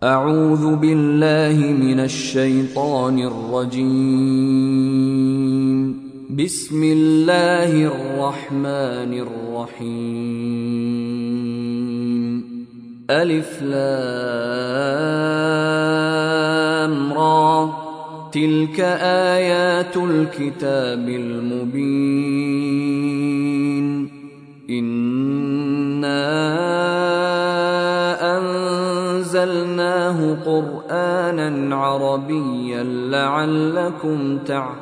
أعوذ بالله من الشيطان الرجيم. بسم الله الرحمن الرحيم. ألف لام را، تلك آيات الكتاب المبين. إنا أنزلناه قرآنا عربيا لعلكم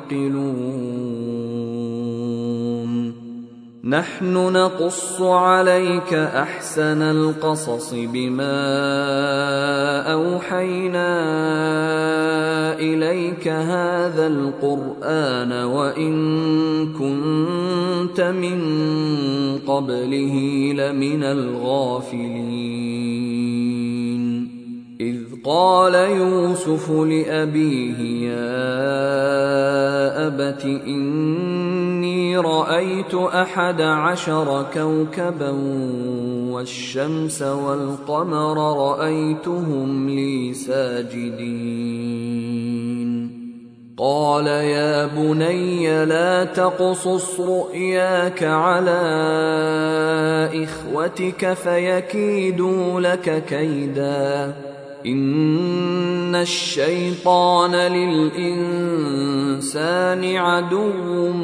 تعقلون. نحن نقص عليك أحسن القصص بما أوحينا إليك هذا القرآن وإن كنت من قبله لمن الغافلين. إذ قال يوسف لأبيه يا أبت إني رأيت 11 كوكبا والشمس والقمر رأيتهم لي ساجدين. قال يا بني لا تقصص رؤياك على إخوتك فيكيدوا لك كيدا، إن الشيطان للإنسان عدو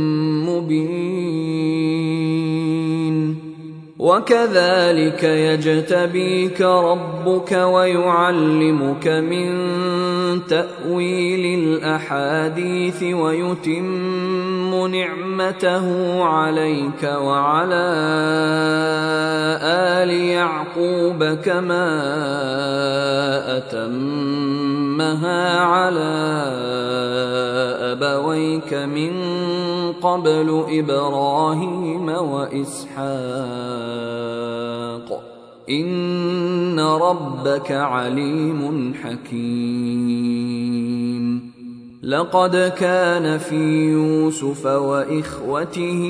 مبين. وكذلك يجتبيك ربك ويعلمك من تأويل الأحاديث ويتم نعمته عليك وعلى آل يعقوب كما أتمها على أبويك من قبل إبراهيم وإسحاق، إن ربك عليم حكيم. لقد كان في يوسف وإخوته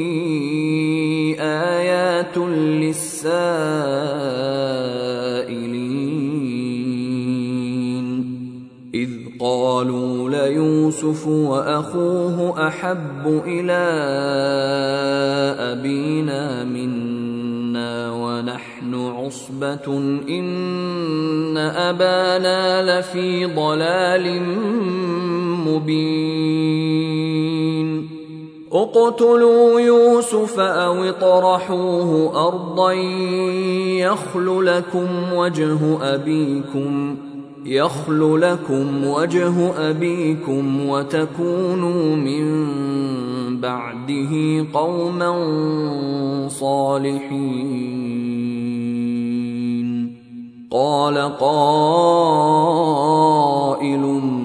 آيات للسائلين، إذ قالوا ليوسف وأخوه أحب إلى أبينا منا ونحن عصبة إن أبانا لفي ضلال مبين. اقتلوا يوسف أو اطرحوه أرضا يخل لكم وجه أبيكم وتكونوا من بعده قوما صالحين. قال قائل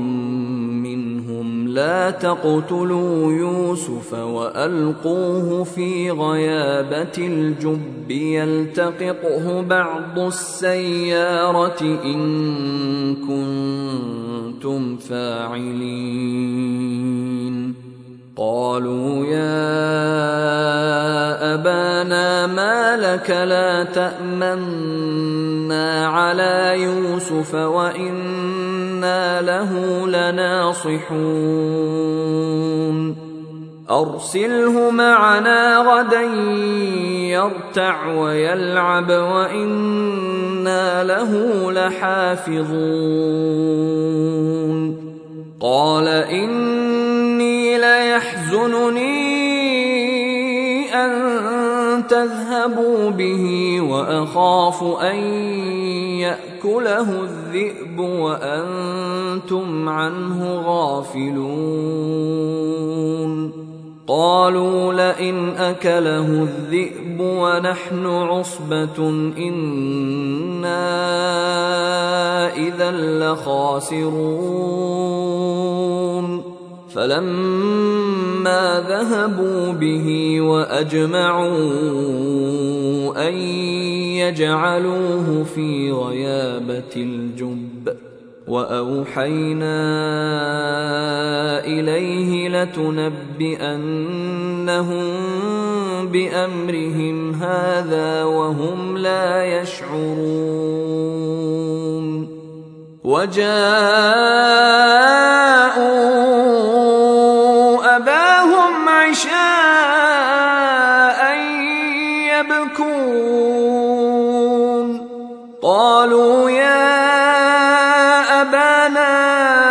منهم لا تقتلوا يوسف وألقوه في غيابة الجب يلتقطه بعض السيارة إن كنتم فاعلين. قالوا يا أبانا ما لك لا تأمنا على يوسف وإنا له لناصحون. أرسله معنا غدا يرتع ويلعب وإنا له لحافظون. قال إني ليحزنني أن تذهبوا به وأخاف أن يأكله الذئب وأنتم عنه غافلون. قالوا لئن أكله الذئب ونحن عصبة إنا إذا لخاسرون. فلما ذهبوا به وأجمعوا أن يجعلوه في غيابة الجب وأوحينا إليه لتنبئنهم بأمرهم هذا وهم لا يشعرون وجاءوا أباهم عشاء يبكون قالوا يا أبانا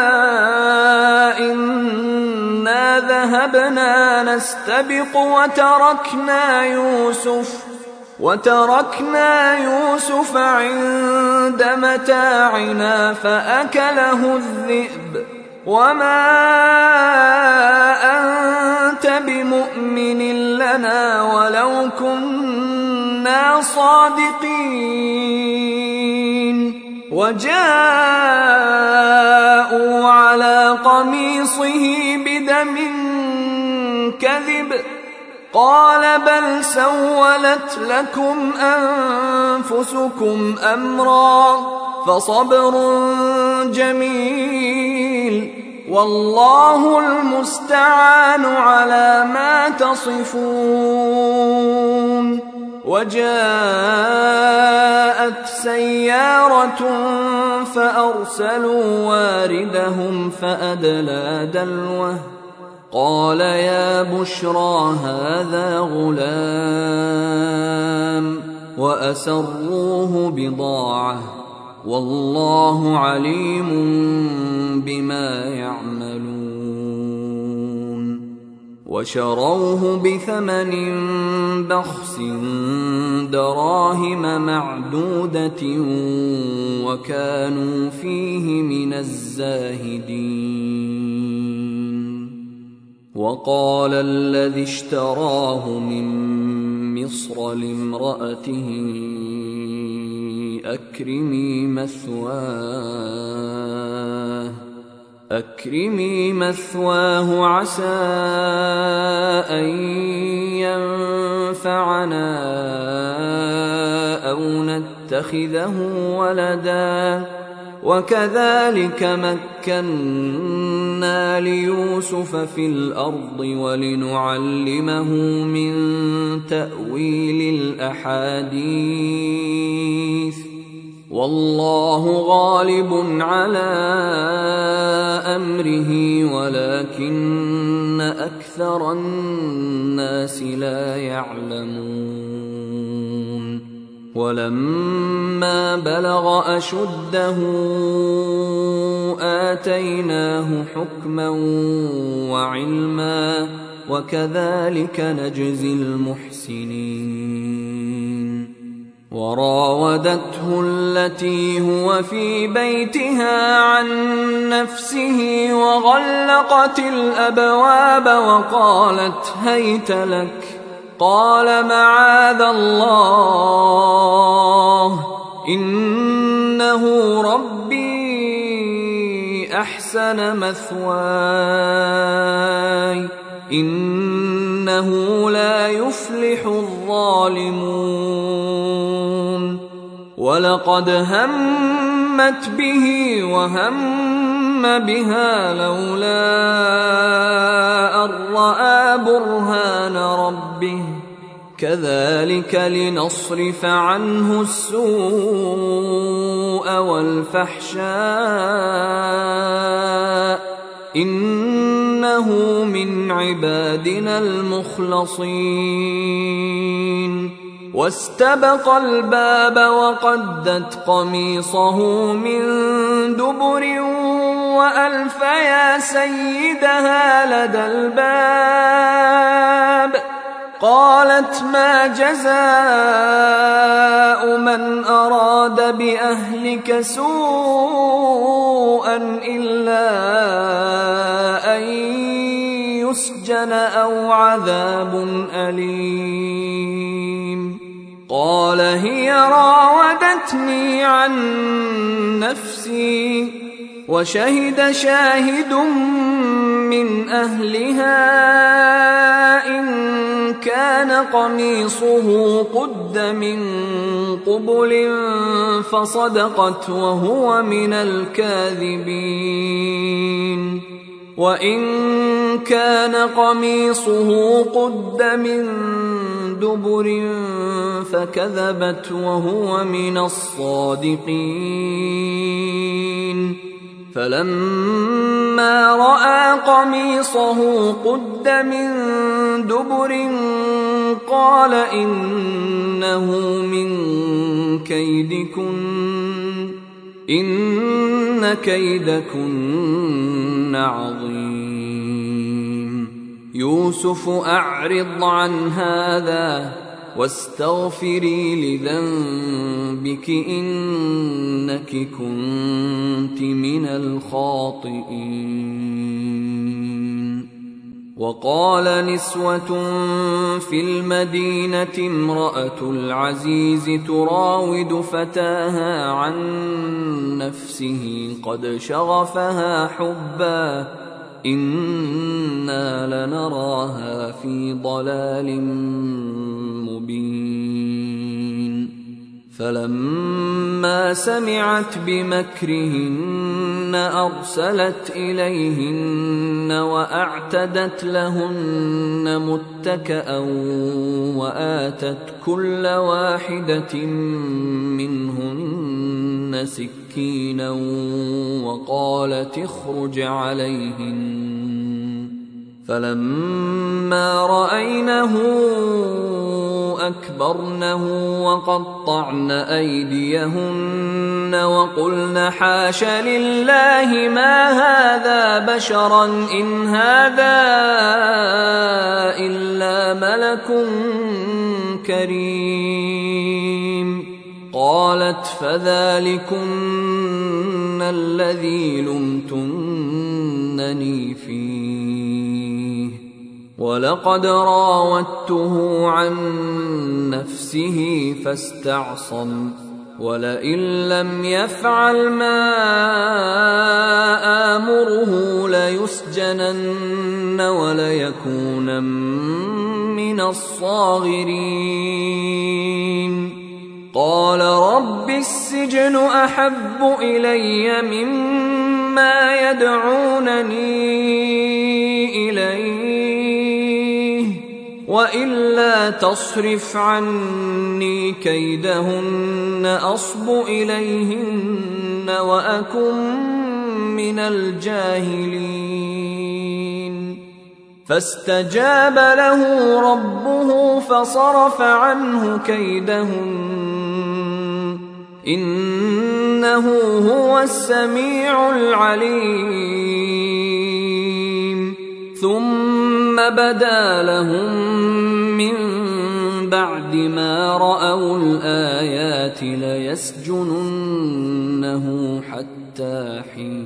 إنا ذهبنا نستبق وتركنا يوسف عند متاعنا فأكله الذئب وما أنت بمؤمن لنا ولو كنا صادقين وجاءوا على قميصه بدم كذب قال بل سولت لكم أنفسكم أمرا فصبر جميل والله المستعان على ما تصفون وجاءت سيارة فأرسلوا واردهم فأدلى دلوه قال يا بشرى هذا غلام وأسروه بضاعة والله عليم بما يعملون وشروه بثمن بخس دراهم معدودة وكانوا فيه من الزاهدين وقال الذي اشتراه من مصر لامرأته أكرمي مثواه عسى أن ينفعنا أو نتخذه ولدا وكذلك مكنا ليوسف في الأرض ولنعلمه من تأويل الأحاديث والله غالب على أمره ولكن أكثر الناس لا يعلمون ولما بلغ أشده آتيناه حكما وعلما وكذلك نجزي المحسنين وراودته التي هو في بيتها عن نفسه وغلقت الأبواب وقالت هيت لك قال معاذ الله إنه ربي أحسن مثواي إنه لا يفلح الظالمون ولقد همت به وهم بها لولا أن رأى برهان ربه كذلك لنصرف عنه السوء والفحشاء إنه من عبادنا المخلصين واستبق الباب وقدت قميصه من دبر وألف يا سيدها لدى الباب قالت ما جزاء من أراد بأهلك سوءا إلا أن يسجن أو عذاب أليم قال هي راودتني عن نفسي وشهد شاهد من أهلها إن كان قميصه قد من قبل فصدقت وهو من الكاذبين وإن كان قميصه قد من دبر فكذبت وهو من الصادقين فلما رأى قميصه قد من دبر قال إنه من كيدكن إن كيدكن عظيم. يوسف أعرض عن هذا واستغفري لذنبك إنك كنت من الخاطئين. وقال نسوة في المدينة امرأة العزيز تراود فتاها عن نفسه قد شغفها حبا إنا لنراها في ضلال مبين. فلما سمعت بمكرهن أرسلت إليهن وأعتدت لهن متكأ وآتت كل واحدة منهن سكينا وقالت اخرج عليهن. فلما رأينه أكبرنه وقطعن أيديهن وقلن حاش لله ما هذا بشرا إن هذا إلا ملك كريم. قالت فذلكن الذي لمتنني فيه ولقد راودته عن نفسه فاستعصم ولئن لم يفعل ما آمره ليسجنن وليكونن من الصاغرين. قال رب السجن أحب إلي مما يدعونني إليه وإلا تصرف عني كيدهن أصب إليهن وأكن من الجاهلين. فاستجاب له ربه فصرف عنه كيدهن إنه هو السميع العليم. ثم بدا لهم من بعد ما رأوا الآيات ليسجننه حتى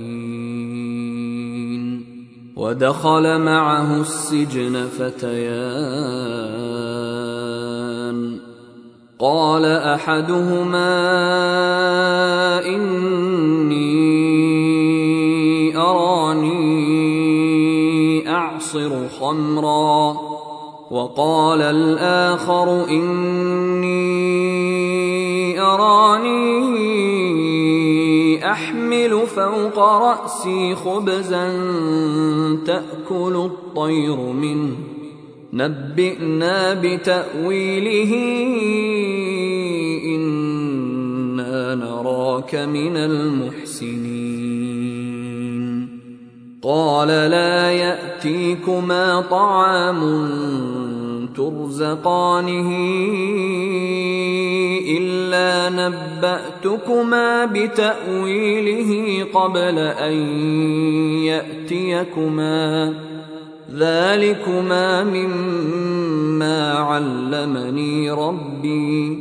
حين. ودخل معه السجن فتيان قال أحدهما إني أراني أعصر خمرا وقال الآخر إني أراني أحمل فوق رأسي خبزا تأكل الطير منه نبئنا بتأويله إنا نراك من المحسنين. قال لا يأتيكما طعام ترزقانه إلا نبأتكما بتأويله قبل أن يأتيكما ذلكما مما علمني ربي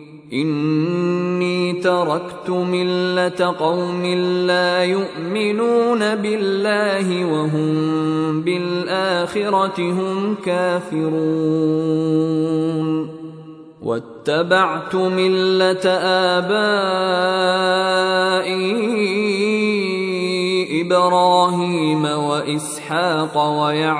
إني تركت ملة قوم لا يؤمنون بالله وهم بالآخرة هم كافرون واتبعت ملة آبائي إبراهيم وإسحاق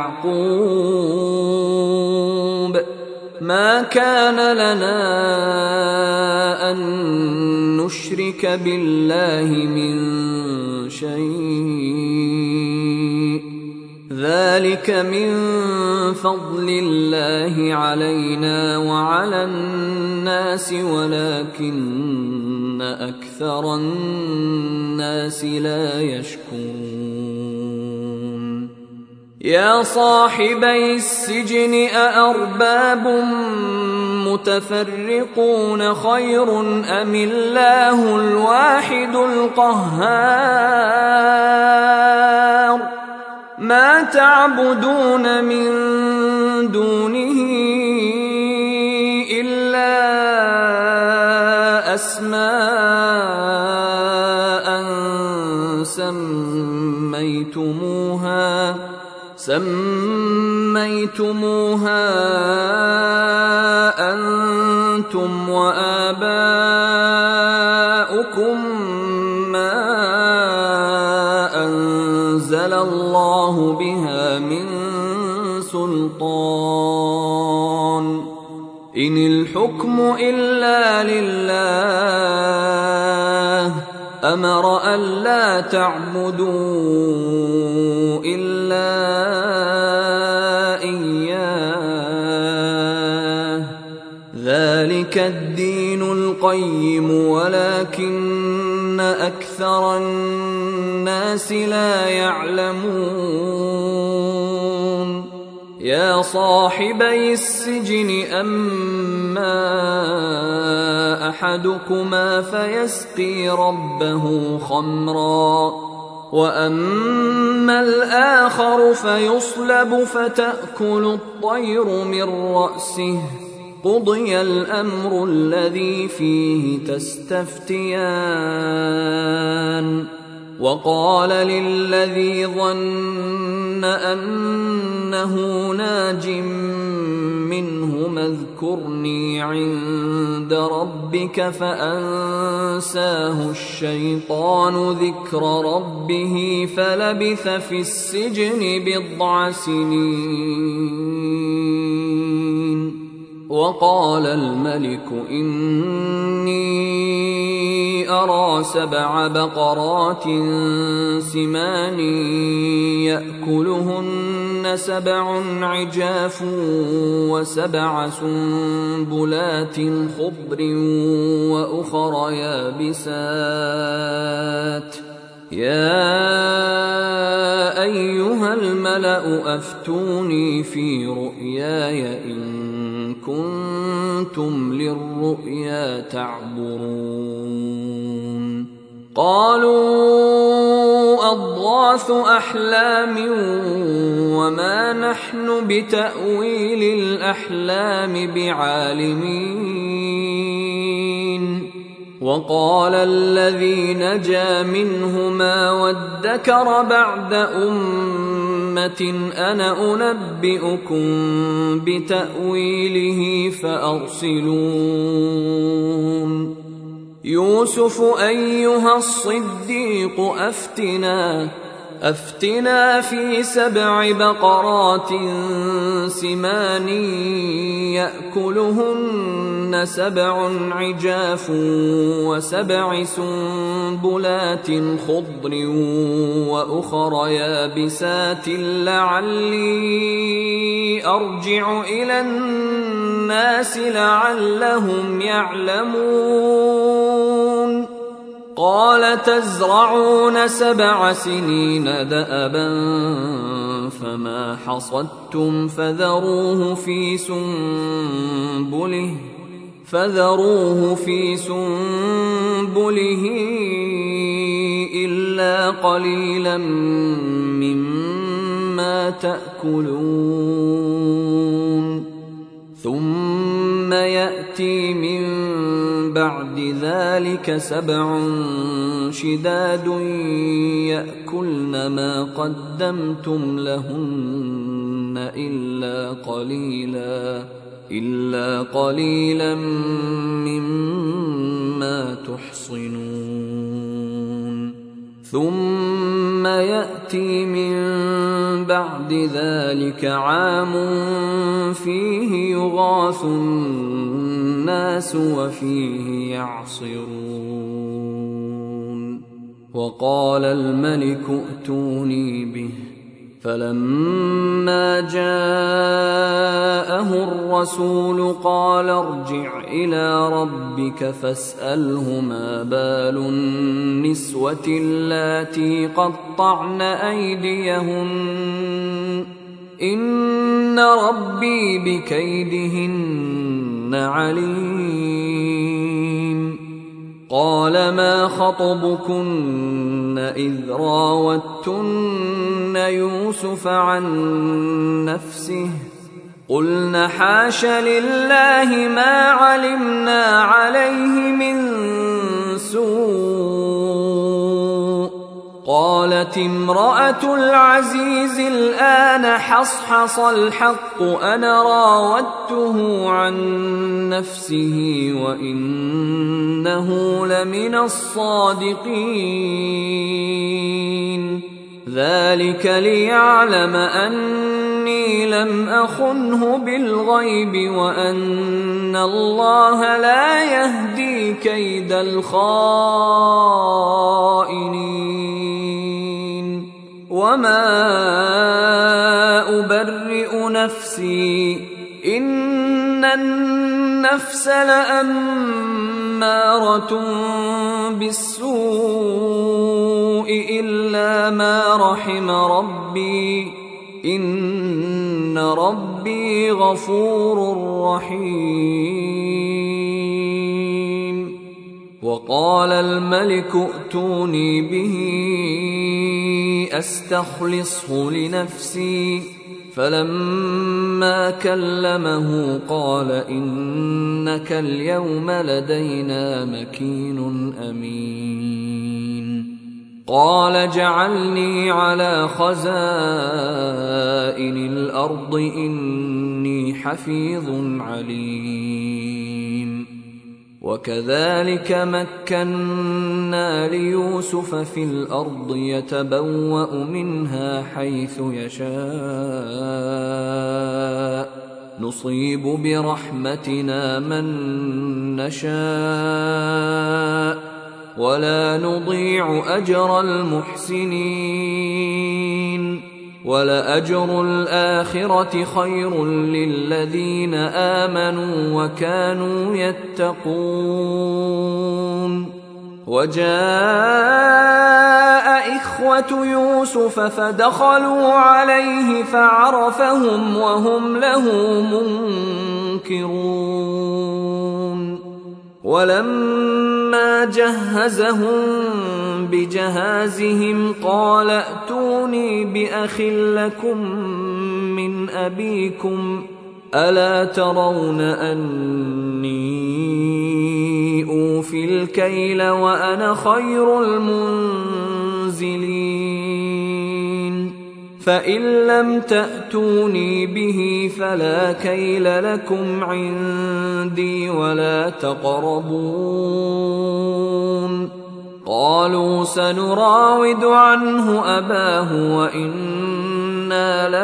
ويعقوب ما كان لنا أن نشرك بالله من شيء ذلك من فضل الله علينا وعلى الناس ولكن أكثر الناس لا يشكرون يا صاحبي السجن أأرباب متفرقون خير أم الله الواحد القهار ما تعبدون من دونه إلا أسماء سميتموها أنتم وآباؤكم ما أنزل الله بها من سلطان إن الحكم إلا لله أمر ألا تعبدوا إلا إياه ذلك الدين القيم ولكن أكثر الناس لا يعلمون يا صاحبي السجن أما أحدكما فيسقي ربه خمرا وأما الآخر فيصلب فتأكل الطير من رأسه قضي الأمر الذي فيه تستفتيان وقال للذي ظن أنه ناج منهما اذكرني عند ربك فأنساه الشيطان ذكر ربه فلبث في السجن بضع سنين وقال الملك إني أرى 7 بقرات سمان يأكلهن 7 عجاف و7 سنبلات خضر وأخر يابسات يا أيها الملأ أفتوني في رؤياي إن كنتم للرؤيا تعبرون قالوا أضغاث أحلام وما نحن بتأويل الأحلام بعالمين وقال الذي نجا منهما وادكر بعد أمة أنا أنبئكم بتأويله فأرسلون يوسف أيها الصديق أفتنا في 7 بقرات سمان يأكلهن 7 عجاف و7 سنبلات خضر وأخر يابسات لعلي أرجع إلى الناس لعلهم يعلمون قال تزرعون 7 سنين دأبا فما حصدتم فذروه في سنبله إلا قليلا مما تأكلون ثم يأتي من بعد ذلك 7 شداد يأكلن ما قدمتم لهن إلا قليلا مما تحصنون ثم يأتي من بعد ذلك عام فيه يغاث الناس وفيه يعصرون وقال الملك ائتوني به فلما جاءه الرسول قال ارجع إلى ربك فاسأله ما بال النسوة اللاتي قطعن أيديهن إن ربي بكيدهن عليم. قال ما خطبكن إذ راوتن يوسف عن نفسه قلن حاش لله ما علمنا عليه من سوء. قالت امرأة العزيز الآن حصحص الحق أنا راودته عن نفسه وإنه لمن الصادقين. ذلك ليعلم أني لم أخنه بالغيب وأن الله لا يهدي كيد الخائنين. وما أبرئ نفسي إن النفس لأمارة بالسوء إلا ما رحم ربي إن ربي غفور رحيم. وقال الملك ائتوني به أستخلصه لنفسي فلما كلمه قال إنك اليوم لدينا مكين أمين. قال اجعلني على خزائن الأرض إني حفيظ عليم. وكذلك مكنا ليوسف في الأرض يتبوأ منها حيث يشاء نصيب برحمتنا من نشاء ولا نضيع أجر المحسنين. ولأجر الآخرة خير للذين آمنوا وكانوا يتقون. وجاء إخوة يوسف فدخلوا عليه فعرفهم وهم له منكرون. ولما جهزهم بجهازهم قال ائتوني بأخ لكم من أبيكم ألا ترون أني أوفي الكيل وأنا خير المنزلين. فإن لم تأتوني به فلا كيل لكم عندي ولا تقربون. قالوا سنراود عنه أباه وإنا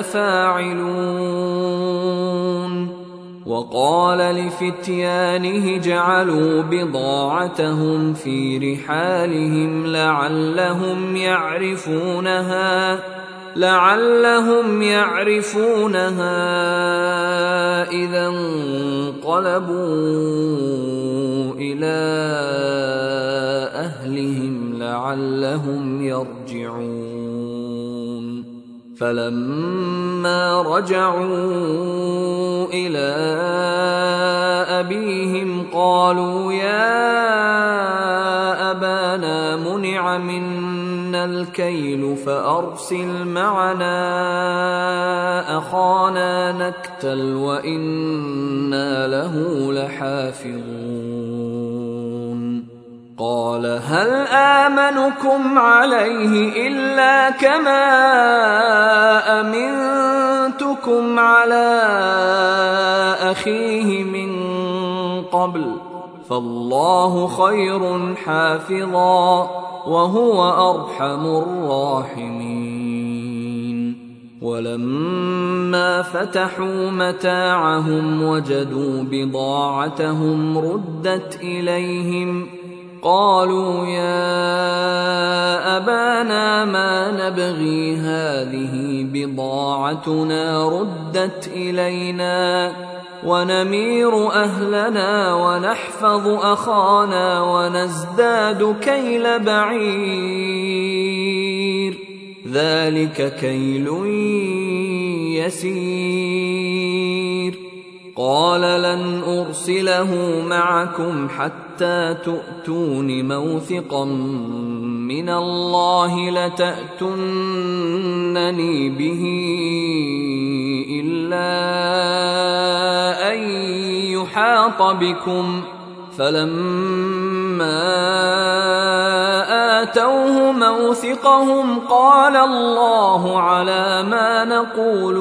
لفاعلون. وقال لفتيانه جعلوا بضاعتهم في رحالهم لعلهم يعرفونها إذا انقلبوا إلى أهلهم لعلهم يرجعون. فلما رجعوا إلى أبيهم قالوا يا أبانا منع منا الكيل فأرسل معنا أخانا نكتل وإنا له لحافظون. قال هل آمنكم عليه إلا كما أمنتكم على أخيه من قبل فالله خير حافظا وهو أرحم الراحمين. ولما فتحوا متاعهم وجدوا بضاعتهم ردت إليهم قالوا يا أبانا ما نبغي هذه بضاعتنا ردت إلينا ونمير أهلنا ونحفظ أخانا ونزداد كيل بعير ذلك كيل يسير قال لن أرسله معكم حتى تؤتون موثقا من الله لتأتونني به إلا أن يحاط بكم فلما آتوه موثقهم قال الله على ما نقول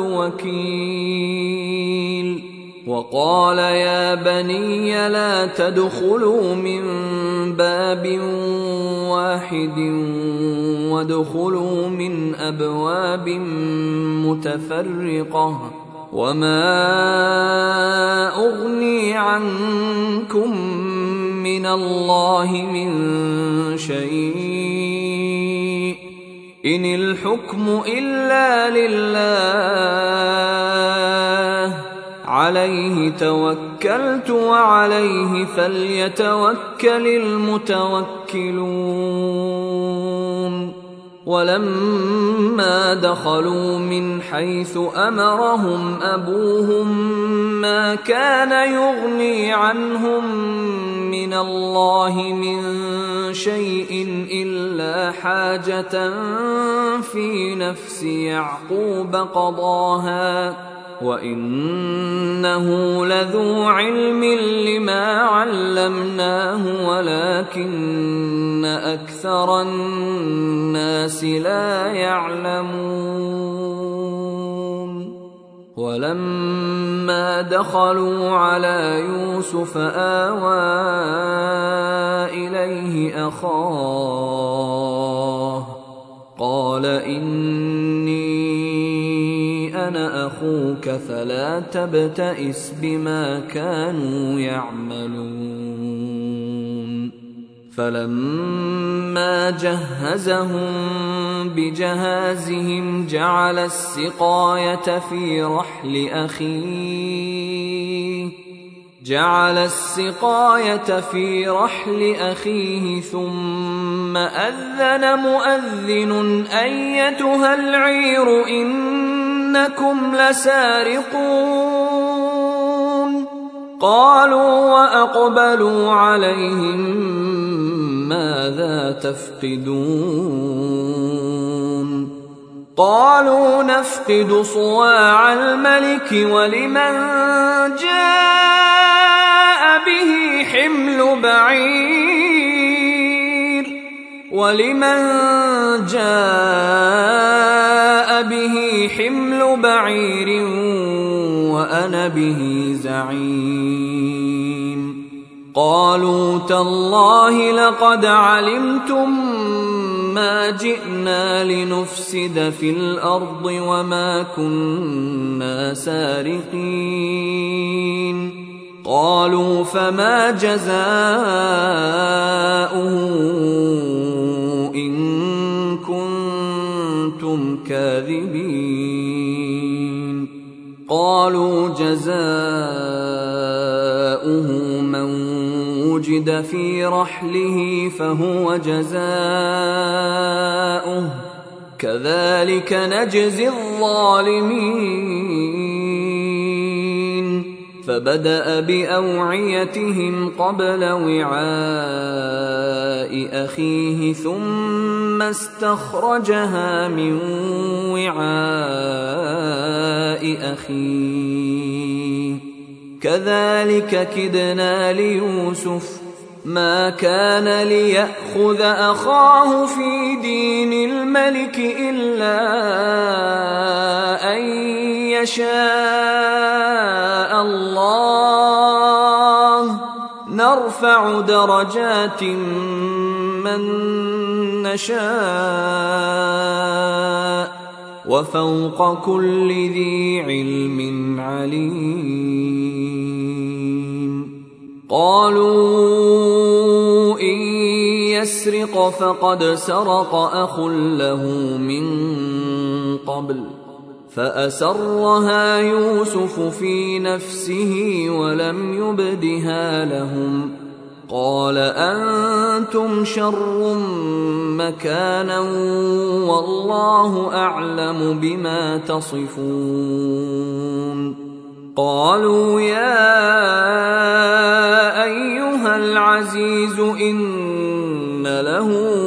وكيل وقال يا بني لا تدخلوا من باب واحد وادخلوا من أبواب متفرقة وما أغني عنكم من الله من شيء إن الحكم إلا لله عليه توكلت وعليه فليتوكل المتوكلون ولما دخلوا من حيث أمرهم أبوهم ما كان يغني عنهم من الله من شيء إلا حاجة في نفس يعقوب قضاها وإنه لذو علم لما علمناه ولكن أكثر الناس لا يعلمون ولما دخلوا على يوسف آوى إليه أخاه قال إني أنا أخوك فلا تبتئس بما كانوا يعملون فلما جهزهم بجهازهم جعل السقاية في رحل أخيه ثم أذن مؤذن أيتها العير إنكم لسارقون قالوا وأقبلوا عليهم ماذا تفقدون قالوا نفقد صواع الملك ولمن جاء به حمل بعير وأنا به زعيم قالوا تالله لقد علمتم ما جئنا لنفسد في الأرض وما كنا سارقين قالوا فما جزاؤه إن كنتم كاذبين قالوا جزاؤه من وجد في رحله فهو جزاؤه كذلك نجزي الظالمين فبدأ بأوعيتهم قبل وعاء أخيه ثم استخرجها من وعاء أخيه كذلك كدنا ليوسف ما كان ليأخذ أخاه في دين الملك إلا أن يشاء الله نرفع درجات من نشاء وفوق كل ذي علم عليم قالوا إن يسرق فقد سرق أخ له من قبل فأسرها يوسف في نفسه ولم يبدها لهم قال أنتم شر مكانا والله أعلم بما تصفون قالوا يا أيها العزيز إن له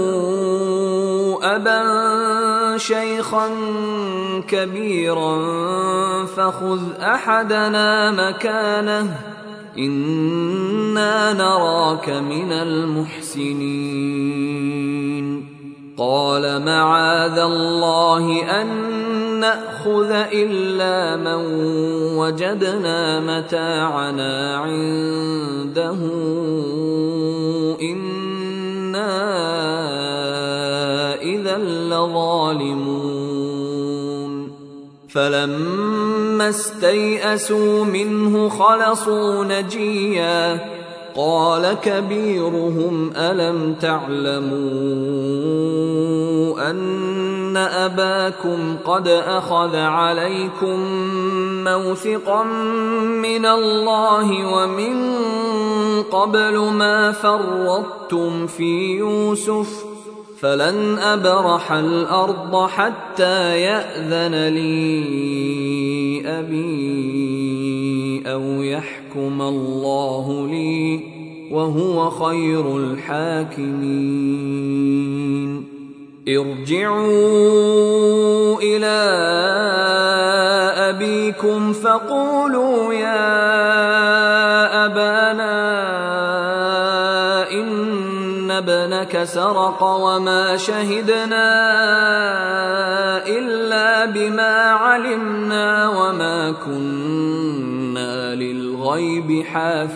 أبا شيخا كبيرا فخذ أحدنا مكانه إنا نراك من المحسنين قال معاذ الله أن نأخذ إلا من وجدنا متاعنا عنده إنا إذا لظالمون فلما استيئسوا منه خلصوا نجيا قال كبيرهم ألم تعلموا أن أباكم قد أخذ عليكم موثقا من الله ومن قبل ما فرطتم في يوسف فلن أبرح الأرض حتى يأذن لي أبي أو يحكم الله لي وهو خير الحاكمين ارجعوا إلى أبيكم فقولوا يا أبانا إن ابنك سرق وما شهدنا إلا بما علمنا وما كنا للغيب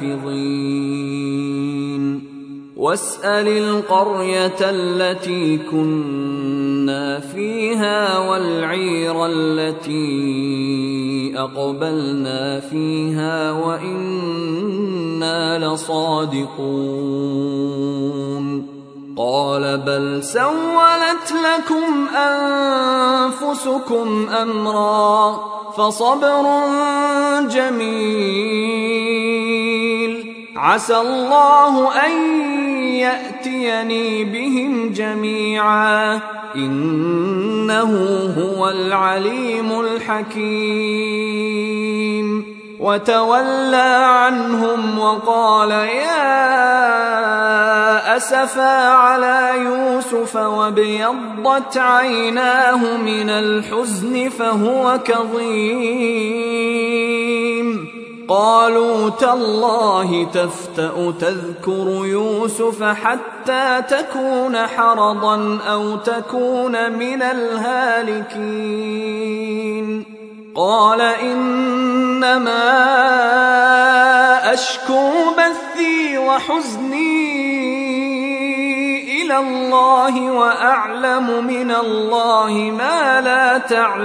حافظين واسأل القرية التي كنا فيها والعير التي أقبلنا فيها وإنا لصادقون قال بل سولت لكم أنفسكم أمرا فصبر جميل عسى الله أن يأتيني بهم جميعا إنه هو العليم الحكيم وتولى عنهم وقال يا أسفا على يوسف وابيضت عيناه من الحزن فهو كظيم قالوا تالله تفتأ تذكر يوسف حتى تكون حرضا أو تكون من الهالكين قال إنما أشكو بثي وحزني إلى الله وأعلم من الله ما لا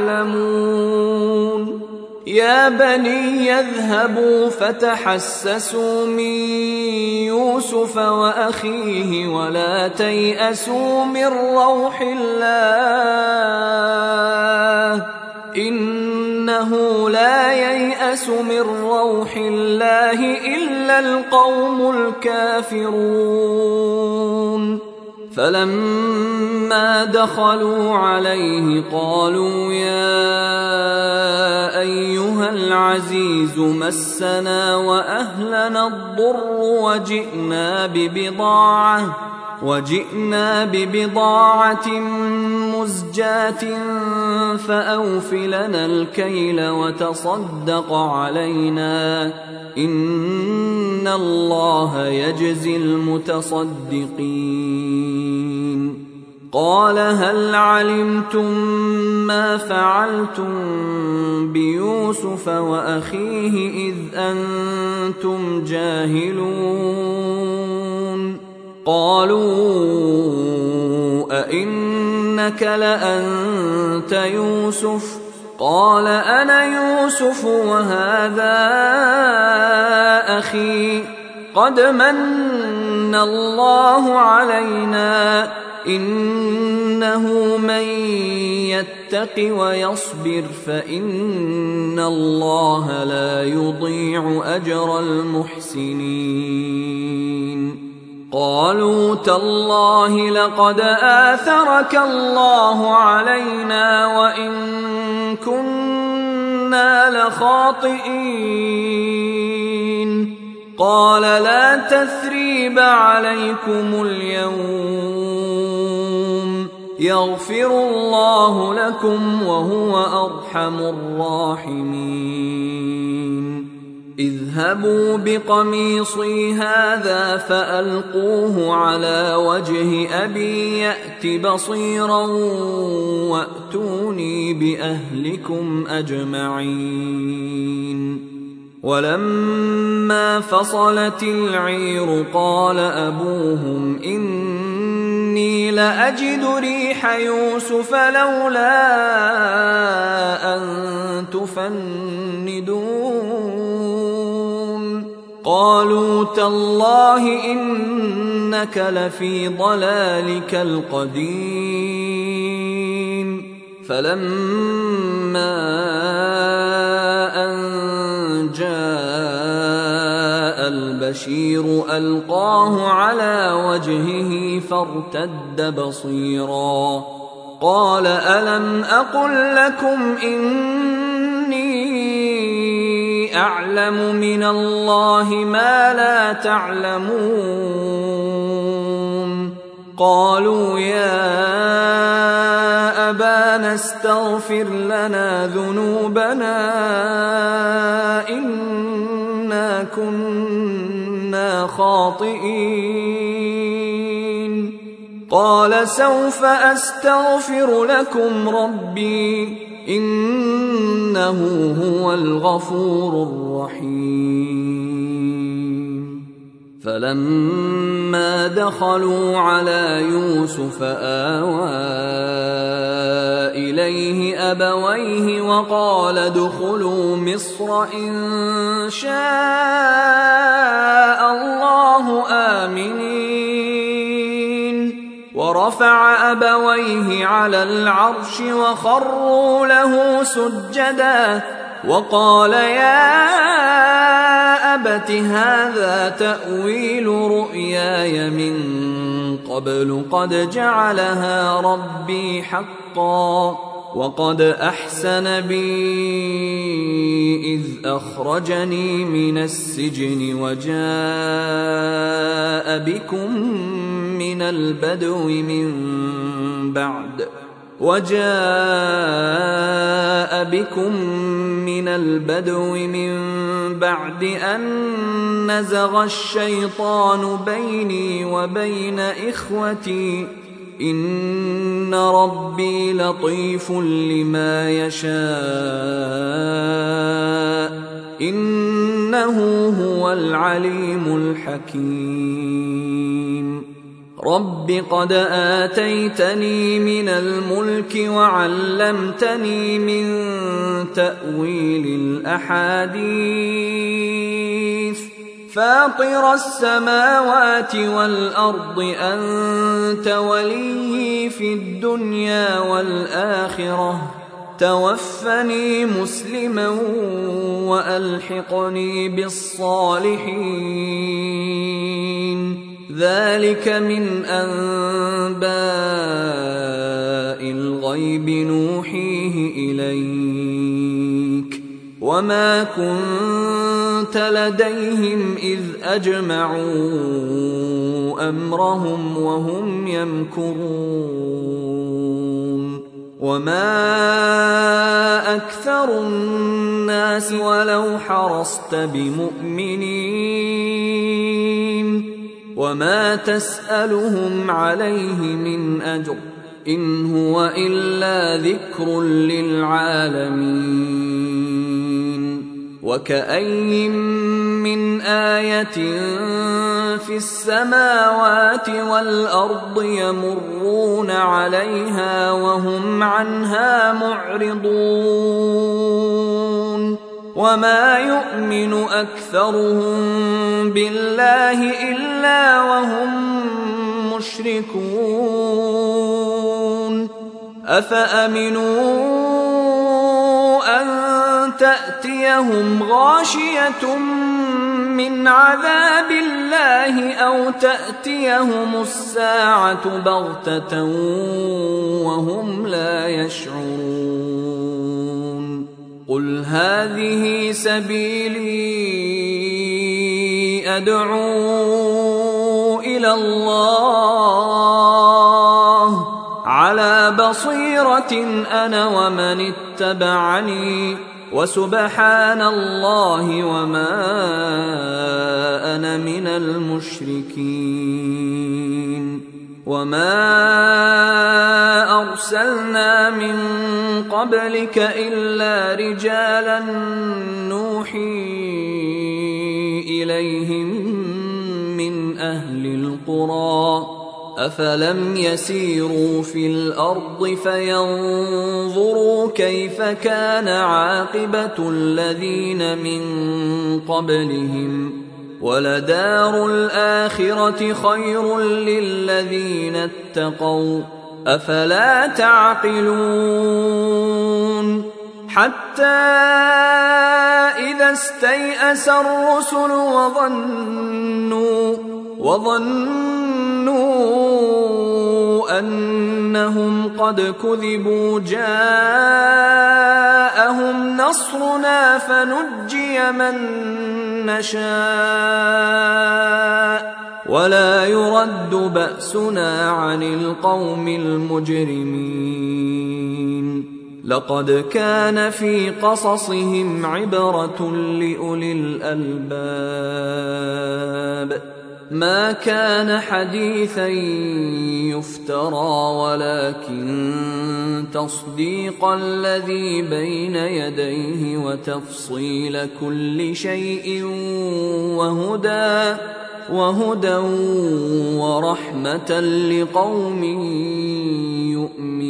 تعلمون يا بني يذهبوا فتحسسوا من يوسف وأخيه ولا تيأسوا من روح الله إنه لا ييأس من روح الله إلا القوم الكافرون فلما دخلوا عليه قالوا يا أيها العزيز مسنا وأهلنا الضر وجئنا ببضاعة مزجاة فأوف لنا الكيل وتصدق علينا إن الله يجزي المتصدقين قال هل علمتم ما فعلتم بيوسف وأخيه إذ أنتم جاهلون قالوا أئنك لأنت يوسف قال أنا يوسف وهذا أخي قد من الله علينا إنه من يتق ويصبر فإن الله لا يضيع أجر المحسنين قالوا تالله لقد آثرك الله علينا وإن كنا لخاطئين قال لا تثريب عليكم اليوم يغفر الله لكم وهو أرحم الراحمين اذهبوا بقميصي هذا فألقوه على وجه أبي يأت بصيرا وأتوني بأهلكم أجمعين ولما فصلت العير قال أبوهم إني لأجد ريح يوسف لولا أن تفندون قالوا تالله إنك لفي ضلالك القديم فلما أن جاء البشير ألقاه على وجهه فارتد بصيرا قال ألم أقل لكم إني أعلم من الله ما لا تعلمون قالوا يا أبانا استغفر لنا ذنوبنا إنا كنا خاطئين قال سوف أستغفر لكم ربي إنه هو الغفور الرحيم فلما دخلوا على يوسف آوى إليه أبويه وقال ادخلوا مصر إن شاء الله آمنين ورفع أبويه على العرش وخروا له سجدا وقال يا أبت هذا تأويل رؤياي من قبل قد جعلها ربي حقا وقد أحسن بي إذ أخرجني من السجن وجاء بكم من البدو من بعد أن نزغ الشيطان بيني وبين إخوتي إن ربي لطيف لما يشاء إنه هو العليم الحكيم رب قد آتيتني من الملك وعلمتني من تأويل الأحاديث فاطر السماوات والأرض أنت ولي في الدنيا والآخرة توفني مسلما وألحقني بالصالحين ذلك من أنباء الغيب نوحيه إليك وما كنت لديهم إذ أجمعوا أمرهم وهم يمكرون وما أكثر الناس ولو حرصت بمؤمنين وما تسألهم عليه من أجر إن هو إلا ذكر للعالمين وكأي من آية في السماوات والأرض يمرون عليها وهم عنها معرضون وما يؤمن أكثرهم بالله إلا وهم مشركون أفأمنوا أن تأتيهم غاشية من عذاب الله أو تأتيهم الساعة بغتة وهم لا يشعرون قل هذه سبيلي أدعو إلى الله على بصيرة أنا ومن اتبعني وسبحان الله وما أنا من المشركين وما أرسلنا من قبلك إلا رجالا نوحي إليهم من أهل القرى أفلم يسيروا في الأرض فينظروا كيف كان عاقبة الذين من قبلهم ولدار الآخرة خير للذين اتقوا أفلا تعقلون حتى إذا استيأس الرسل وظنوا أنهم قد كذبوا جاءهم نصرنا فنجي من نشاء ولا يرد بأسنا عن القوم المجرمين لقد كان في قصصهم عبرة لأولي الألباب ما كان حديثا يفترى ولكن تصديق الذي بين يديه وتفصيل كل شيء وهدى ورحمة لقوم يؤمنون